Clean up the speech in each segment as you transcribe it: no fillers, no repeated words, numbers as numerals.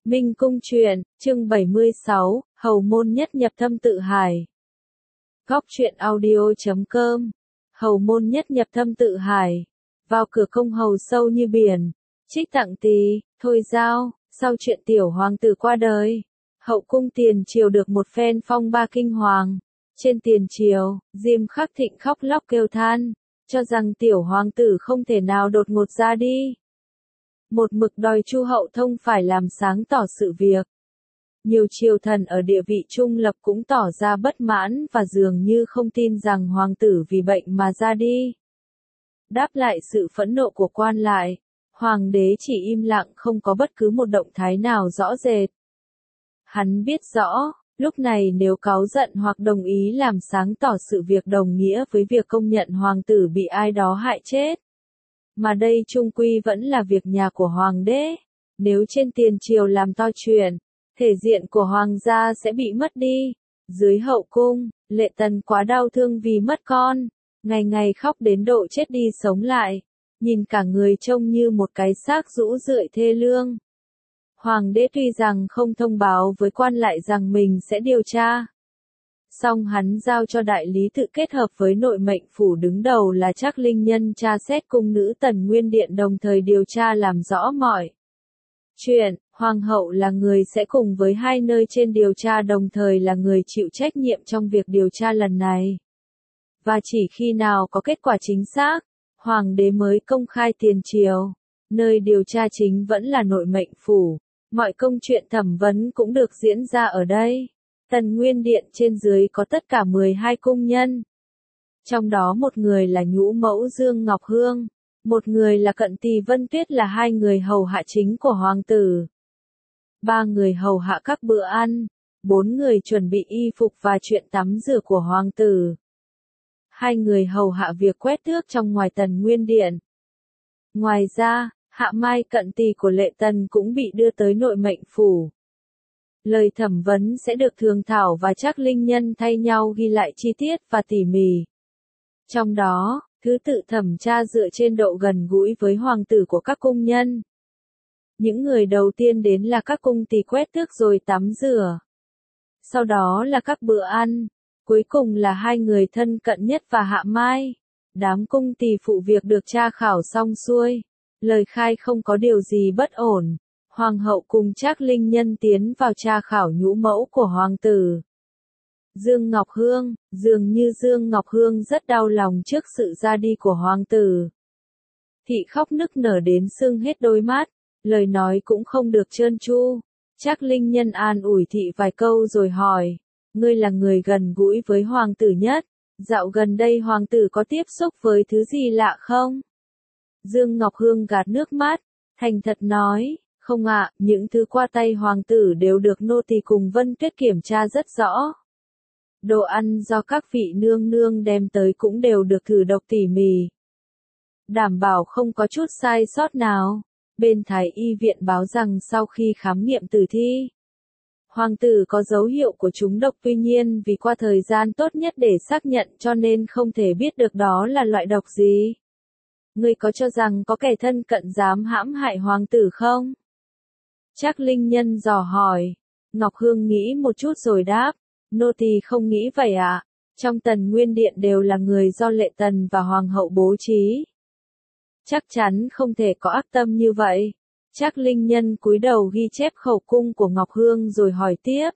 Minh Cung truyện, chương 76, Hầu môn nhất nhập thâm tự hải. Góc truyện audio.com. Hầu môn nhất nhập thâm tự hải. Vào cửa công hầu sâu như biển. Trích tặng tỳ, thôi giao, sau chuyện tiểu hoàng tử qua đời. Hậu cung tiền triều được một phen phong ba kinh hoàng. Trên tiền triều, Diêm Khắc Thịnh khóc lóc kêu than, cho rằng tiểu hoàng tử không thể nào đột ngột ra đi. Một mực đòi Chu Hậu Thông phải làm sáng tỏ sự việc. Nhiều triều thần ở địa vị trung lập cũng tỏ ra bất mãn và dường như không tin rằng hoàng tử vì bệnh mà ra đi. Đáp lại sự phẫn nộ của quan lại, hoàng đế chỉ im lặng không có bất cứ một động thái nào rõ rệt. Hắn biết rõ, lúc này nếu cáu giận hoặc đồng ý làm sáng tỏ sự việc đồng nghĩa với việc công nhận hoàng tử bị ai đó hại chết. Mà đây chung quy vẫn là việc nhà của hoàng đế. Nếu trên tiền triều làm to chuyện, thể diện của hoàng gia sẽ bị mất đi. Dưới hậu cung, Lệ Tần quá đau thương vì mất con, ngày ngày khóc đến độ chết đi sống lại, nhìn cả người trông như một cái xác rũ rượi thê lương. Hoàng đế tuy rằng không thông báo với quan lại rằng mình sẽ điều tra, song hắn giao cho đại lý tự kết hợp với nội mệnh phủ đứng đầu là Trác Linh Nhân tra xét cung nữ Tần Nguyên Điện, đồng thời điều tra làm rõ mọi chuyện. Hoàng hậu là người sẽ cùng với hai nơi trên điều tra, đồng thời là người chịu trách nhiệm trong việc điều tra lần này. Và chỉ khi nào có kết quả chính xác, hoàng đế mới công khai tiền triều. Nơi điều tra chính vẫn là nội mệnh phủ. Mọi công chuyện thẩm vấn cũng được diễn ra ở đây. Tần Nguyên Điện trên dưới có tất cả 12 cung nhân. Trong đó một người là nhũ mẫu Dương Ngọc Hương, một người là cận tỳ Vân Tuyết, là hai người hầu hạ chính của hoàng tử. 3 người hầu hạ các bữa ăn, 4 người chuẩn bị y phục và chuyện tắm rửa của hoàng tử. 2 người hầu hạ việc quét tước trong ngoài Tần Nguyên Điện. Ngoài ra, Hạ Mai cận tỳ của Lệ Tần cũng bị đưa tới nội mệnh phủ. Lời thẩm vấn sẽ được Thường Thảo và Trác Linh Nhân thay nhau ghi lại chi tiết và tỉ mỉ. Trong đó, thứ tự thẩm tra dựa trên độ gần gũi với hoàng tử của các cung nhân. Những người đầu tiên đến là các cung tỳ quét tước rồi tắm rửa. Sau đó là các bữa ăn. Cuối cùng là 2 người thân cận nhất và Hạ Mai. Đám cung tỳ phụ việc được tra khảo xong xuôi. Lời khai không có điều gì bất ổn. Hoàng hậu cùng Trác Linh Nhân tiến vào tra khảo nhũ mẫu của hoàng tử. Dương Ngọc Hương, dường như Dương Ngọc Hương rất đau lòng trước sự ra đi của hoàng tử. Thị khóc nức nở đến sưng hết đôi mắt, lời nói cũng không được trơn tru. Trác Linh Nhân an ủi thị vài câu rồi hỏi, ngươi là người gần gũi với hoàng tử nhất, dạo gần đây hoàng tử có tiếp xúc với thứ gì lạ không? Dương Ngọc Hương gạt nước mắt, thành thật nói, không ạ, những thứ qua tay hoàng tử đều được nô tỳ cùng Vân Tuyết kiểm tra rất rõ. Đồ ăn do các vị nương nương đem tới cũng đều được thử độc tỉ mỉ, đảm bảo không có chút sai sót nào. Bên Thái y viện báo rằng sau khi khám nghiệm tử thi, hoàng tử có dấu hiệu của trúng độc, tuy nhiên vì qua thời gian tốt nhất để xác nhận cho nên không thể biết được đó là loại độc gì. Ngươi có cho rằng có kẻ thân cận dám hãm hại hoàng tử không? Trác Linh Nhân dò hỏi. Ngọc Hương nghĩ một chút rồi đáp, nô tỳ không nghĩ vậy ạ. Trong Tần Nguyên Điện đều là người do Lệ Tần và hoàng hậu bố trí. Chắc chắn không thể có ác tâm như vậy. Trác Linh Nhân cúi đầu ghi chép khẩu cung của Ngọc Hương rồi hỏi tiếp.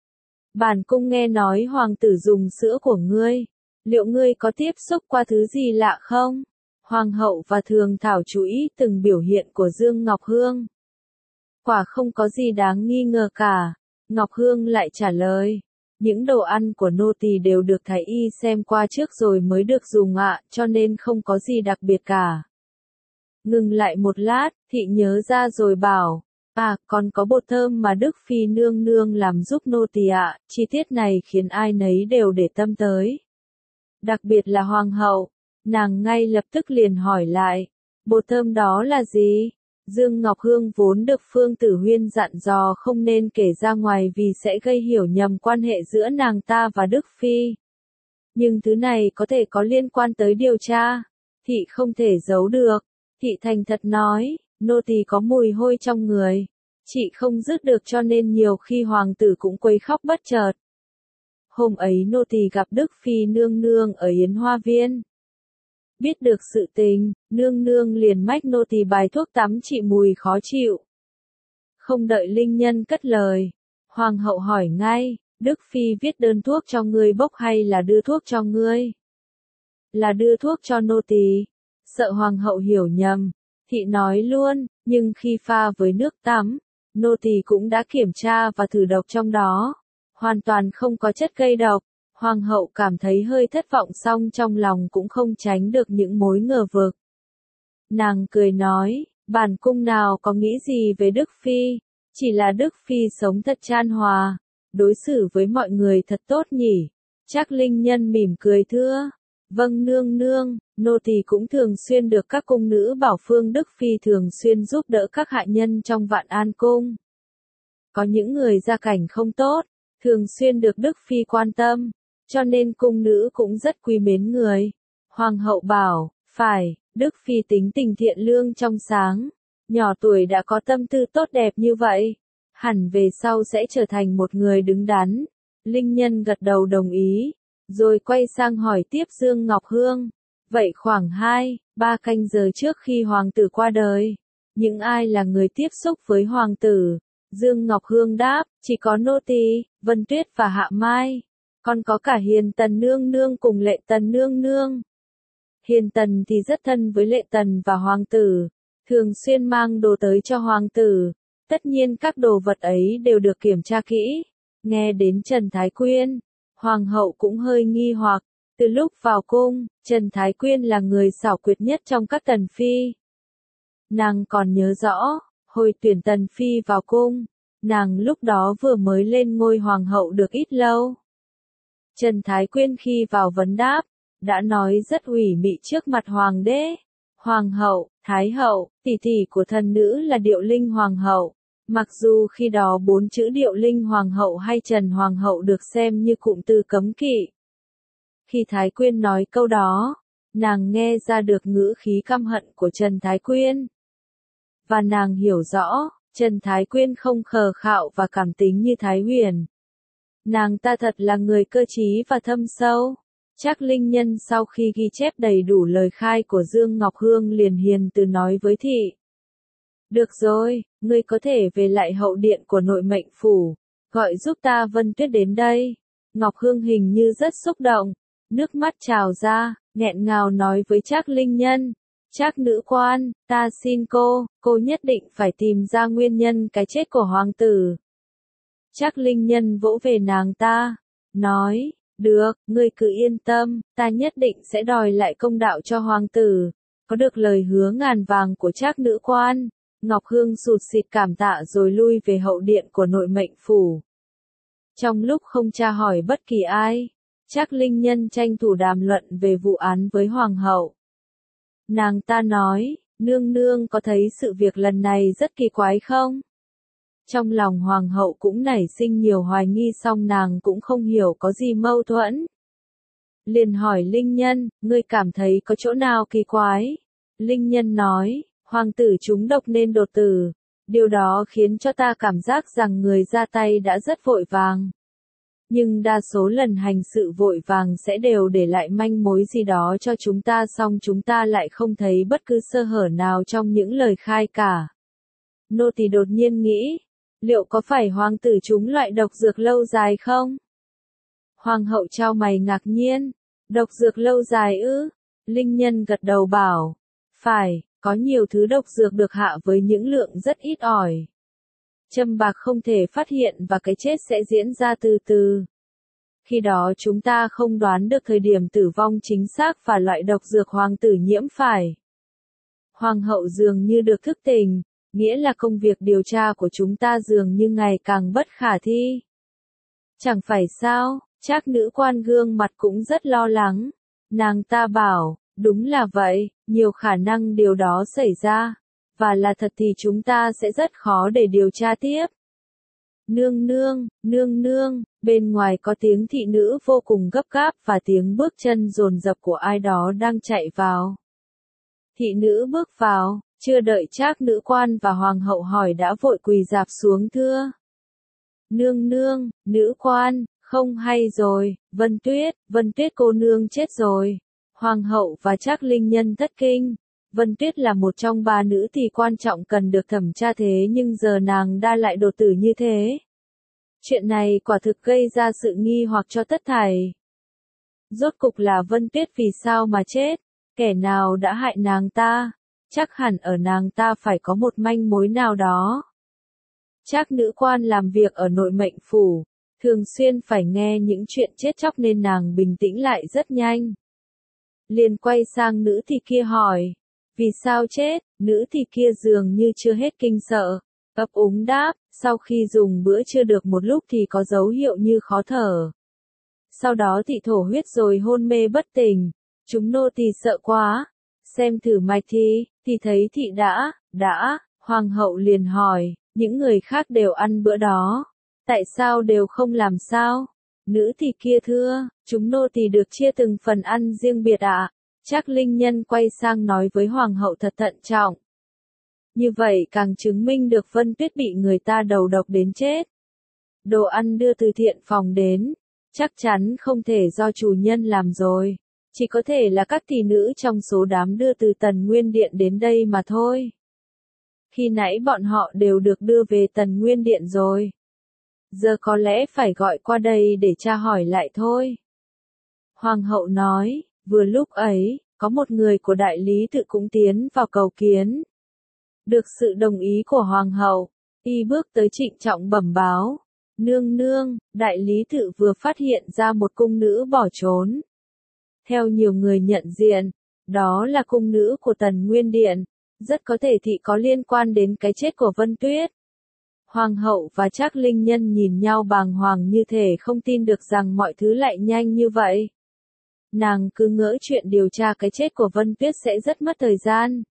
Bản cung nghe nói hoàng tử dùng sữa của ngươi. Liệu ngươi có tiếp xúc qua thứ gì lạ không? Hoàng hậu và Thường Thảo chú ý từng biểu hiện của Dương Ngọc Hương. Quả không có gì đáng nghi ngờ cả. Ngọc Hương lại trả lời. Những đồ ăn của nô tỳ đều được thái y xem qua trước rồi mới được dùng ạ, cho nên không có gì đặc biệt cả. Ngừng lại một lát, thị nhớ ra rồi bảo, còn có bột thơm mà Đức Phi nương nương làm giúp nô tỳ ạ, chi tiết này khiến ai nấy đều để tâm tới. Đặc biệt là hoàng hậu, nàng ngay lập tức liền hỏi lại, bột thơm đó là gì? Dương Ngọc Hương vốn được Phương Tử Huyên dặn dò không nên kể ra ngoài vì sẽ gây hiểu nhầm quan hệ giữa nàng ta và Đức Phi. Nhưng thứ này có thể có liên quan tới điều tra. Thị không thể giấu được. Thị thành thật nói, nô tỳ có mùi hôi trong người. Chị không dứt được cho nên nhiều khi hoàng tử cũng quấy khóc bất chợt. Hôm ấy nô tỳ gặp Đức Phi nương nương ở Yến Hoa Viên. Biết được sự tình, nương nương liền mách nô tỳ bài thuốc tắm trị mùi khó chịu. Không đợi linh nhân cất lời, hoàng hậu hỏi ngay, Đức Phi viết đơn thuốc cho ngươi bốc hay là đưa thuốc cho ngươi? Là đưa thuốc cho nô tỳ. Sợ hoàng hậu hiểu nhầm, thị nói luôn, nhưng khi pha với nước tắm, nô tỳ cũng đã kiểm tra và thử độc trong đó, hoàn toàn không có chất gây độc. Hoàng hậu cảm thấy hơi thất vọng song trong lòng cũng không tránh được những mối ngờ vực. Nàng cười nói, bản cung nào có nghĩ gì về Đức Phi, chỉ là Đức Phi sống thật chan hòa, đối xử với mọi người thật tốt nhỉ. Trác Linh Nhân mỉm cười thưa, vâng nương nương, nô tỳ cũng thường xuyên được các cung nữ bảo phương Đức Phi thường xuyên giúp đỡ các hạ nhân trong Vạn An Cung. Có những người gia cảnh không tốt, thường xuyên được Đức Phi quan tâm, cho nên cung nữ cũng rất quý mến người. Hoàng hậu bảo, phải, Đức Phi tính tình thiện lương trong sáng, nhỏ tuổi đã có tâm tư tốt đẹp như vậy, hẳn về sau sẽ trở thành một người đứng đắn. Linh Nhân gật đầu đồng ý, rồi quay sang hỏi tiếp Dương Ngọc Hương. Vậy khoảng 2-3 canh giờ trước khi hoàng tử qua đời, những ai là người tiếp xúc với hoàng tử? Dương Ngọc Hương đáp, chỉ có nô tỳ, Vân Tuyết và Hạ Mai, còn có cả Hiền Tần nương nương cùng Lệ Tần nương nương. Hiền Tần thì rất thân với Lệ Tần và hoàng tử, thường xuyên mang đồ tới cho hoàng tử, tất nhiên các đồ vật ấy đều được kiểm tra kỹ. Nghe đến Trần Thái Quyên, hoàng hậu cũng hơi nghi hoặc, từ lúc vào cung, Trần Thái Quyên là người xảo quyệt nhất trong các tần phi. Nàng còn nhớ rõ, hồi tuyển tần phi vào cung, nàng lúc đó vừa mới lên ngôi hoàng hậu được ít lâu. Trần Thái Quyên khi vào vấn đáp, đã nói rất ủy mị trước mặt hoàng đế, hoàng hậu, thái hậu, tỷ tỷ của thần nữ là Điệu Linh hoàng hậu. Mặc dù khi đó 4 chữ Điệu Linh hoàng hậu hay Trần hoàng hậu được xem như cụm từ cấm kỵ. Khi Thái Quyên nói câu đó, nàng nghe ra được ngữ khí căm hận của Trần Thái Quyên. Và nàng hiểu rõ, Trần Thái Quyên không khờ khạo và cảm tính như Thái Huyền. Nàng ta thật là người cơ trí và thâm sâu. Trác Linh Nhân sau khi ghi chép đầy đủ lời khai của Dương Ngọc Hương liền hiền từ nói với thị. Được rồi, ngươi có thể về lại hậu điện của nội mệnh phủ, gọi giúp ta Vân Tuyết đến đây. Ngọc Hương hình như rất xúc động, nước mắt trào ra, nghẹn ngào nói với Trác Linh Nhân. Trác nữ quan, ta xin cô nhất định phải tìm ra nguyên nhân cái chết của hoàng tử. Trác Linh Nhân vỗ về nàng ta, nói, được, ngươi cứ yên tâm, ta nhất định sẽ đòi lại công đạo cho hoàng tử. Có được lời hứa ngàn vàng của Trác nữ quan, Ngọc Hương sụt sịt cảm tạ rồi lui về hậu điện của nội mệnh phủ. Trong lúc không tra hỏi bất kỳ ai, Trác Linh Nhân tranh thủ đàm luận về vụ án với hoàng hậu. Nàng ta nói, nương nương có thấy sự việc lần này rất kỳ quái không? Trong lòng hoàng hậu cũng nảy sinh nhiều hoài nghi song nàng cũng không hiểu có gì mâu thuẫn. Liền hỏi Linh Nhân, ngươi cảm thấy có chỗ nào kỳ quái? Linh Nhân nói, hoàng tử trúng độc nên đột tử. Điều đó khiến cho ta cảm giác rằng người ra tay đã rất vội vàng. Nhưng đa số lần hành sự vội vàng sẽ đều để lại manh mối gì đó cho chúng ta song chúng ta lại không thấy bất cứ sơ hở nào trong những lời khai cả. Nô tỳ đột nhiên nghĩ, liệu có phải hoàng tử trúng loại độc dược lâu dài không? Hoàng hậu chau mày ngạc nhiên, độc dược lâu dài ư? Linh Nhân gật đầu bảo, phải, có nhiều thứ độc dược được hạ với những lượng rất ít ỏi. Châm bạc không thể phát hiện và cái chết sẽ diễn ra từ từ. Khi đó chúng ta không đoán được thời điểm tử vong chính xác và loại độc dược hoàng tử nhiễm phải. Hoàng hậu dường như được thức tỉnh, nghĩa là công việc điều tra của chúng ta dường như ngày càng bất khả thi. Chẳng phải sao, Trác nữ quan gương mặt cũng rất lo lắng. Nàng ta bảo, đúng là vậy, nhiều khả năng điều đó xảy ra. Và là thật thì chúng ta sẽ rất khó để điều tra tiếp. Nương nương, bên ngoài có tiếng thị nữ vô cùng gấp gáp và tiếng bước chân dồn dập của ai đó đang chạy vào. Thị nữ bước vào, Chưa đợi Trác nữ quan và hoàng hậu hỏi đã vội quỳ rạp xuống thưa. Nương nương, nữ quan, không hay rồi, Vân Tuyết cô nương chết rồi. Hoàng hậu và Trác Linh Nhân thất kinh. Vân Tuyết là một trong 3 nữ tỳ quan trọng cần được thẩm tra thế nhưng giờ nàng đã lại đột tử như thế. Chuyện này quả thực gây ra sự nghi hoặc cho tất thảy. Rốt cục là Vân Tuyết vì sao mà chết? Kẻ nào đã hại nàng ta? Chắc hẳn ở nàng ta phải có một manh mối nào đó. Trác nữ quan làm việc ở nội mệnh phủ, thường xuyên phải nghe những chuyện chết chóc nên nàng bình tĩnh lại rất nhanh. Liền quay sang nữ tỳ kia hỏi, vì sao chết? Nữ tỳ kia dường như chưa hết kinh sợ, ấp úng đáp, sau khi dùng bữa chưa được một lúc thì có dấu hiệu như khó thở. Sau đó thị thổ huyết rồi hôn mê bất tỉnh, chúng nô tỳ sợ quá, xem thử mạch thì thấy thị đã, hoàng hậu liền hỏi, những người khác đều ăn bữa đó, tại sao đều không làm sao? Nữ tỳ kia thưa, chúng nô tỳ được chia từng phần ăn riêng biệt ạ. Trác Linh Nhân quay sang nói với hoàng hậu thật thận trọng. Như vậy càng chứng minh được Vân Tuyết bị người ta đầu độc đến chết. Đồ ăn đưa từ thiện phòng đến, chắc chắn không thể do chủ nhân làm rồi, chỉ có thể là các tỷ nữ trong số đám đưa từ Tần Nguyên Điện đến đây mà thôi. Khi nãy bọn họ đều được đưa về Tần Nguyên Điện rồi. Giờ có lẽ phải gọi qua đây để tra hỏi lại thôi. Hoàng hậu nói, vừa lúc ấy, có một người của đại lý tự cũng tiến vào cầu kiến. Được sự đồng ý của hoàng hậu, y bước tới trịnh trọng bẩm báo. Nương nương, đại lý tự vừa phát hiện ra một cung nữ bỏ trốn. Theo nhiều người nhận diện, đó là cung nữ của Tần Nguyên Điện, rất có thể thị có liên quan đến cái chết của Vân Tuyết. Hoàng hậu và Trác Linh Nhân nhìn nhau bàng hoàng như thể không tin được rằng mọi thứ lại nhanh như vậy. Nàng cứ ngỡ chuyện điều tra cái chết của Vân Tuyết sẽ rất mất thời gian.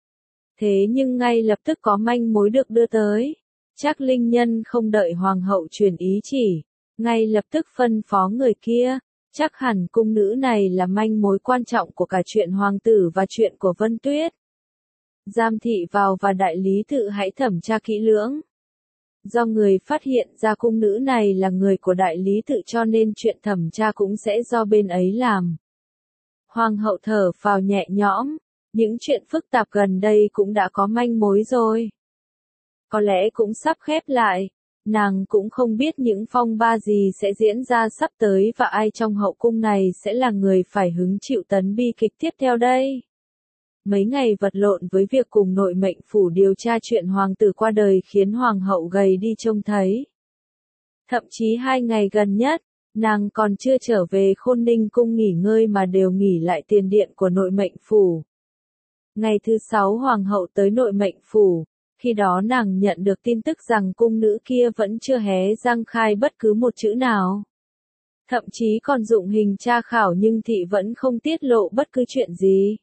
Thế nhưng ngay lập tức có manh mối được đưa tới. Trác Linh Nhân không đợi hoàng hậu truyền ý chỉ, ngay lập tức phân phó người kia, chắc hẳn cung nữ này là manh mối quan trọng của cả chuyện hoàng tử và chuyện của Vân Tuyết. Giam thị vào và đại lý tự hãy thẩm tra kỹ lưỡng. Do người phát hiện ra cung nữ này là người của đại lý tự cho nên chuyện thẩm tra cũng sẽ do bên ấy làm. Hoàng hậu thở phào nhẹ nhõm, những chuyện phức tạp gần đây cũng đã có manh mối rồi. Có lẽ cũng sắp khép lại, nàng cũng không biết những phong ba gì sẽ diễn ra sắp tới và ai trong hậu cung này sẽ là người phải hứng chịu tấn bi kịch tiếp theo đây. Mấy ngày vật lộn với việc cùng nội mệnh phủ điều tra chuyện hoàng tử qua đời khiến hoàng hậu gầy đi trông thấy. Thậm chí 2 ngày gần nhất, nàng còn chưa trở về Khôn Ninh cung nghỉ ngơi mà đều nghỉ lại tiền điện của nội mệnh phủ. Ngày thứ 6 hoàng hậu tới nội mệnh phủ, khi đó nàng nhận được tin tức rằng cung nữ kia vẫn chưa hé răng khai bất cứ một chữ nào. Thậm chí còn dụng hình tra khảo nhưng thị vẫn không tiết lộ bất cứ chuyện gì.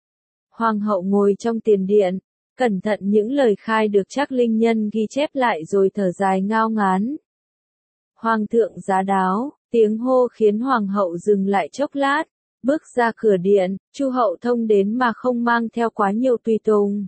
Hoàng hậu ngồi trong tiền điện, cẩn thận những lời khai được Trác Linh Nhân ghi chép lại rồi thở dài ngao ngán. Hoàng thượng giá đáo, tiếng hô khiến hoàng hậu dừng lại chốc lát, bước ra cửa điện, Chu hậu thông đến mà không mang theo quá nhiều tùy tùng.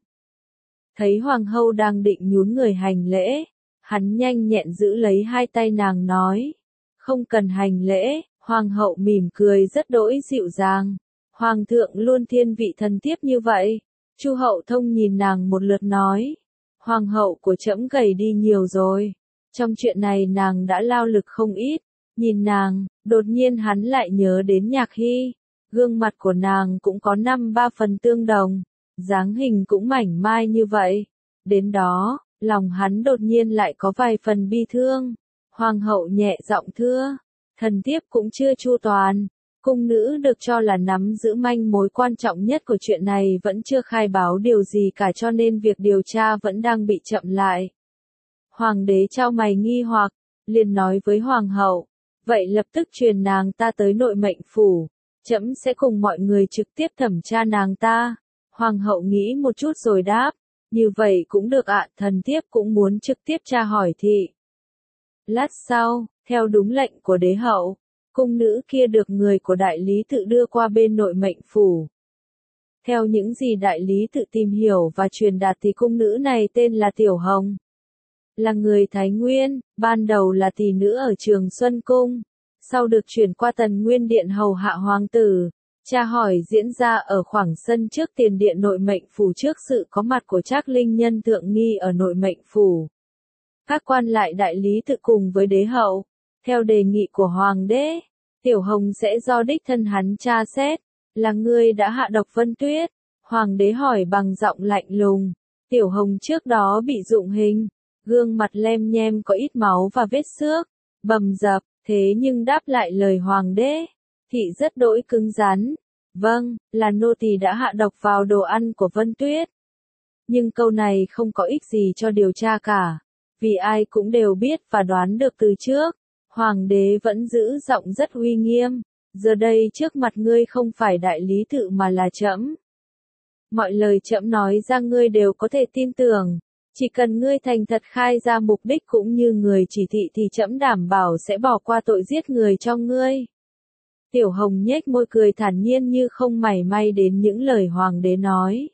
Thấy hoàng hậu đang định nhún người hành lễ, hắn nhanh nhẹn giữ lấy 2 tay nàng nói, không cần hành lễ. Hoàng hậu mỉm cười rất đỗi dịu dàng. Hoàng thượng luôn thiên vị thần tiếp như vậy. Chu hậu thông nhìn nàng một lượt nói, hoàng hậu của trẫm gầy đi nhiều rồi. Trong chuyện này nàng đã lao lực không ít. Nhìn nàng, đột nhiên hắn lại nhớ đến Nhạc Hy. Gương mặt của nàng cũng có 5-3 phần tương đồng, dáng hình cũng mảnh mai như vậy. Đến đó, lòng hắn đột nhiên lại có vài phần bi thương. Hoàng hậu nhẹ giọng thưa, thần thiếp cũng chưa chu toàn. Cung nữ được cho là nắm giữ manh mối quan trọng nhất của chuyện này vẫn chưa khai báo điều gì cả cho nên việc điều tra vẫn đang bị chậm lại. Hoàng đế chau mày nghi hoặc, liền nói với hoàng hậu, vậy lập tức truyền nàng ta tới nội mệnh phủ, trẫm sẽ cùng mọi người trực tiếp thẩm tra nàng ta. Hoàng hậu nghĩ một chút rồi đáp, như vậy cũng được ạ, thần thiếp cũng muốn trực tiếp tra hỏi thị. Lát sau, theo đúng lệnh của đế hậu, cung nữ kia được người của đại lý tự đưa qua bên nội mệnh phủ. Theo những gì đại lý tự tìm hiểu và truyền đạt thì cung nữ này tên là Tiểu Hồng. Là người Thái Nguyên, ban đầu là tỷ nữ ở Trường Xuân Cung, sau được chuyển qua Tần Nguyên Điện hầu hạ hoàng tử. Tra hỏi diễn ra ở khoảng sân trước tiền điện nội mệnh phủ trước sự có mặt của Trác Linh Nhân thượng nghi ở nội mệnh phủ. Các quan lại đại lý tự cùng với đế hậu, theo đề nghị của hoàng đế, Tiểu Hồng sẽ do đích thân hắn tra xét, là ngươi đã hạ độc Vân Tuyết. Hoàng đế hỏi bằng giọng lạnh lùng. Tiểu Hồng trước đó bị dụng hình, gương mặt lem nhem có ít máu và vết xước, bầm dập, thế nhưng đáp lại lời hoàng đế, thị rất đỗi cứng rắn. Vâng, là nô tỳ đã hạ độc vào đồ ăn của Vân Tuyết. Nhưng câu này không có ích gì cho điều tra cả, vì ai cũng đều biết và đoán được từ trước. Hoàng đế vẫn giữ giọng rất uy nghiêm. Giờ đây trước mặt ngươi không phải đại lý tự mà là trẫm. Mọi lời trẫm nói ra ngươi đều có thể tin tưởng. Chỉ cần ngươi thành thật khai ra mục đích cũng như người chỉ thị thì trẫm đảm bảo sẽ bỏ qua tội giết người cho ngươi. Tiểu Hồng nhếch môi cười thản nhiên như không mảy may đến những lời hoàng đế nói.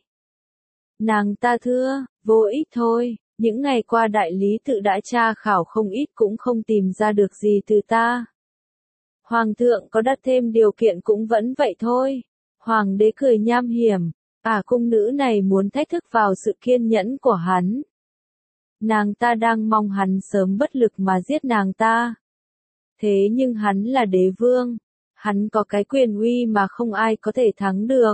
Nàng ta thưa, vô ích thôi, những ngày qua đại lý tự đã tra khảo không ít cũng không tìm ra được gì từ ta. Hoàng thượng có đặt thêm điều kiện cũng vẫn vậy thôi. Hoàng đế cười nham hiểm, cung nữ này muốn thách thức vào sự kiên nhẫn của hắn. Nàng ta đang mong hắn sớm bất lực mà giết nàng ta. Thế nhưng hắn là đế vương, hắn có cái quyền uy mà không ai có thể thắng được.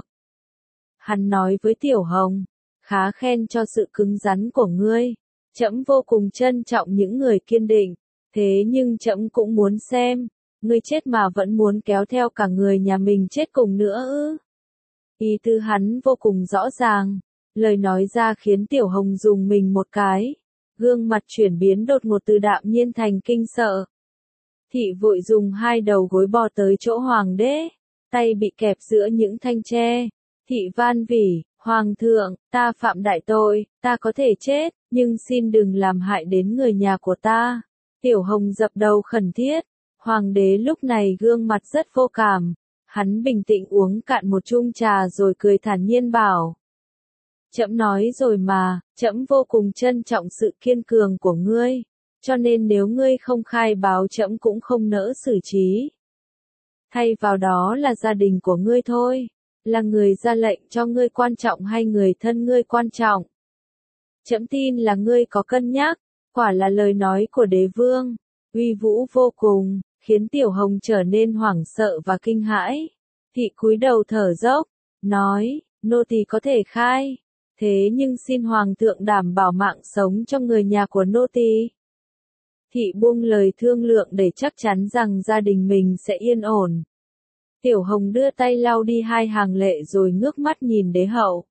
Hắn nói với Tiểu Hồng, khá khen cho sự cứng rắn của ngươi. Trẫm vô cùng trân trọng những người kiên định, thế nhưng trẫm cũng muốn xem, ngươi chết mà vẫn muốn kéo theo cả người nhà mình chết cùng nữa ư? Ý tứ hắn vô cùng rõ ràng, lời nói ra khiến Tiểu Hồng dùng mình một cái, gương mặt chuyển biến đột ngột từ đạm nhiên thành kinh sợ. Thị vội dùng hai đầu gối bò tới chỗ hoàng đế, tay bị kẹp giữa những thanh tre. Thị van vỉ, hoàng thượng, ta phạm đại tội, ta có thể chết, nhưng xin đừng làm hại đến người nhà của ta. Tiểu Hồng dập đầu khẩn thiết. Hoàng đế lúc này gương mặt rất vô cảm, hắn bình tĩnh uống cạn một chung trà rồi cười thản nhiên bảo. Trẫm nói rồi mà, trẫm vô cùng trân trọng sự kiên cường của ngươi, cho nên nếu ngươi không khai báo trẫm cũng không nỡ xử trí. Thay vào đó là gia đình của ngươi thôi, là người ra lệnh cho ngươi quan trọng hay người thân ngươi quan trọng. Trẫm tin là ngươi có cân nhắc, quả là lời nói của đế vương, uy vũ vô cùng, khiến Tiểu Hồng trở nên hoảng sợ và kinh hãi. Thị cúi đầu thở dốc, nói, nô tỳ có thể khai, thế nhưng xin hoàng thượng đảm bảo mạng sống cho người nhà của nô tỳ. Thị buông lời thương lượng để chắc chắn rằng gia đình mình sẽ yên ổn. Tiểu Hồng đưa tay lau đi hai hàng lệ rồi ngước mắt nhìn đế hậu.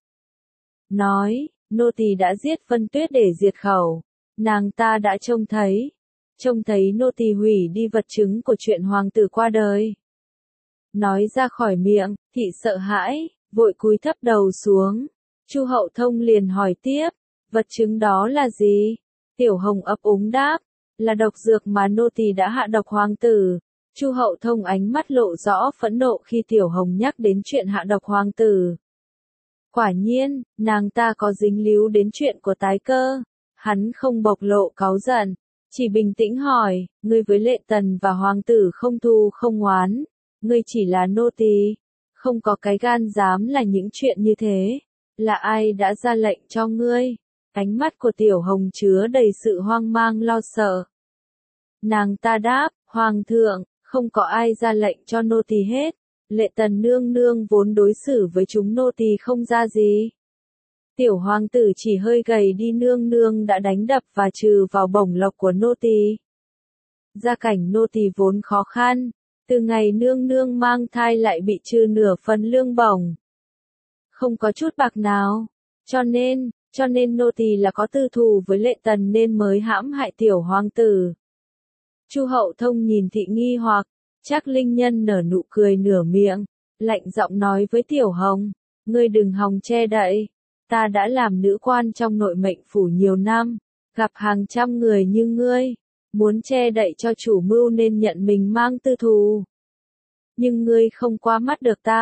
Nói, nô tỳ đã giết Vân Tuyết để diệt khẩu. Nàng ta đã trông thấy nô tỳ hủy đi vật chứng của chuyện hoàng tử qua đời. Nói ra khỏi miệng, thị sợ hãi, vội cúi thấp đầu xuống. Chu Hậu Thông liền hỏi tiếp, vật chứng đó là gì? Tiểu Hồng ấp úng đáp, là độc dược mà nô tỳ đã hạ độc hoàng tử. Chu Hậu Thông ánh mắt lộ rõ phẫn nộ khi Tiểu Hồng nhắc đến chuyện hạ độc hoàng tử. Quả nhiên, nàng ta có dính líu đến chuyện của Tái Cơ. Hắn không bộc lộ cáu giận, chỉ bình tĩnh hỏi, ngươi với Lệ Tần và hoàng tử không thù không oán, ngươi chỉ là nô tỳ, không có cái gan dám là những chuyện như thế. Là ai đã ra lệnh cho ngươi? Ánh mắt của Tiểu Hồng chứa đầy sự hoang mang lo sợ. Nàng ta đáp, hoàng thượng, không có ai ra lệnh cho nô tỳ hết. Lệ Tần nương nương vốn đối xử với chúng nô tỳ không ra gì. Tiểu hoàng tử chỉ hơi gầy đi nương nương đã đánh đập và trừ vào bổng lộc của nô tỳ. Gia cảnh nô tỳ vốn khó khăn, từ ngày nương nương mang thai lại bị trừ nửa phần lương bổng. Không có chút bạc nào, cho nên nô tỳ là có tư thù với Lệ Tần nên mới hãm hại tiểu hoàng tử. Chu Hậu Thông nhìn thị nghi hoặc, Trác Linh Nhân nở nụ cười nửa miệng, lạnh giọng nói với Tiểu Hồng, ngươi đừng hòng che đậy, ta đã làm nữ quan trong nội mệnh phủ nhiều năm, gặp hàng trăm người như ngươi, muốn che đậy cho chủ mưu nên nhận mình mang tư thù. Nhưng ngươi không qua mắt được ta,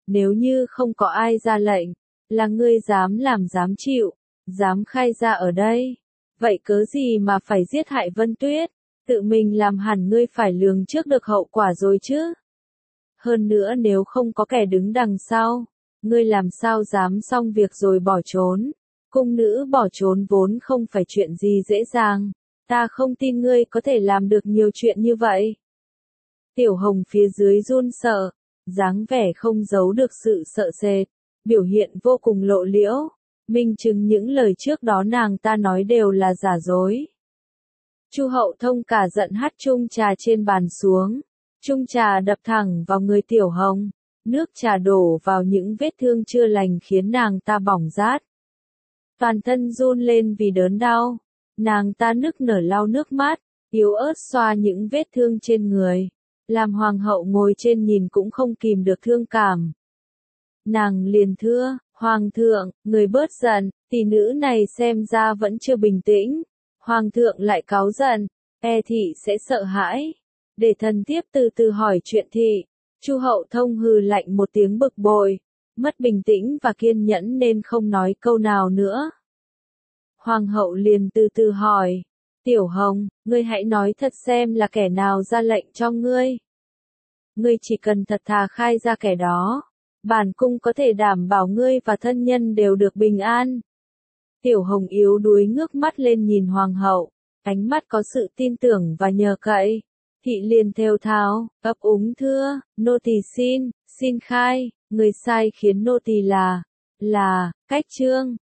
nếu như không có ai ra lệnh, là ngươi dám làm dám chịu, dám khai ra ở đây. Vậy cớ gì mà phải giết hại Vân Tuyết, tự mình làm hẳn ngươi phải lường trước được hậu quả rồi chứ. Hơn nữa nếu không có kẻ đứng đằng sau, ngươi làm sao dám xong việc rồi bỏ trốn. Cung nữ bỏ trốn vốn không phải chuyện gì dễ dàng, ta không tin ngươi có thể làm được nhiều chuyện như vậy. Tiểu Hồng phía dưới run sợ, dáng vẻ không giấu được sự sợ sệt, biểu hiện vô cùng lộ liễu, minh chứng những lời trước đó nàng ta nói đều là giả dối. Chu Hậu Thông cả giận hắt chung trà trên bàn xuống, chung trà đập thẳng vào người Tiểu Hồng, nước trà đổ vào những vết thương chưa lành khiến nàng ta bỏng rát. Toàn thân run lên vì đớn đau, nàng ta nức nở lau nước mắt, yếu ớt xoa những vết thương trên người, làm hoàng hậu ngồi trên nhìn cũng không kìm được thương cảm. Nàng liền thưa, Hoàng thượng, người bớt giận, tỷ nữ này xem ra vẫn chưa bình tĩnh. Hoàng thượng lại cáu giận, e thị sẽ sợ hãi. Để thần tiếp từ từ hỏi chuyện thị. Chu Hậu Thông hừ lạnh một tiếng bực bội, mất bình tĩnh và kiên nhẫn nên không nói câu nào nữa. Hoàng hậu liền từ từ hỏi, Tiểu Hồng, ngươi hãy nói thật xem là kẻ nào ra lệnh cho ngươi. Ngươi chỉ cần thật thà khai ra kẻ đó, bản cung có thể đảm bảo ngươi và thân nhân đều được bình an. Tiểu Hồng yếu đuối ngước mắt lên nhìn Hoàng hậu, ánh mắt có sự tin tưởng và nhờ cậy. Thị liền thều thào, ấp úng thưa, nô tỳ xin khai, người sai khiến nô tỳ là, Cách Trương.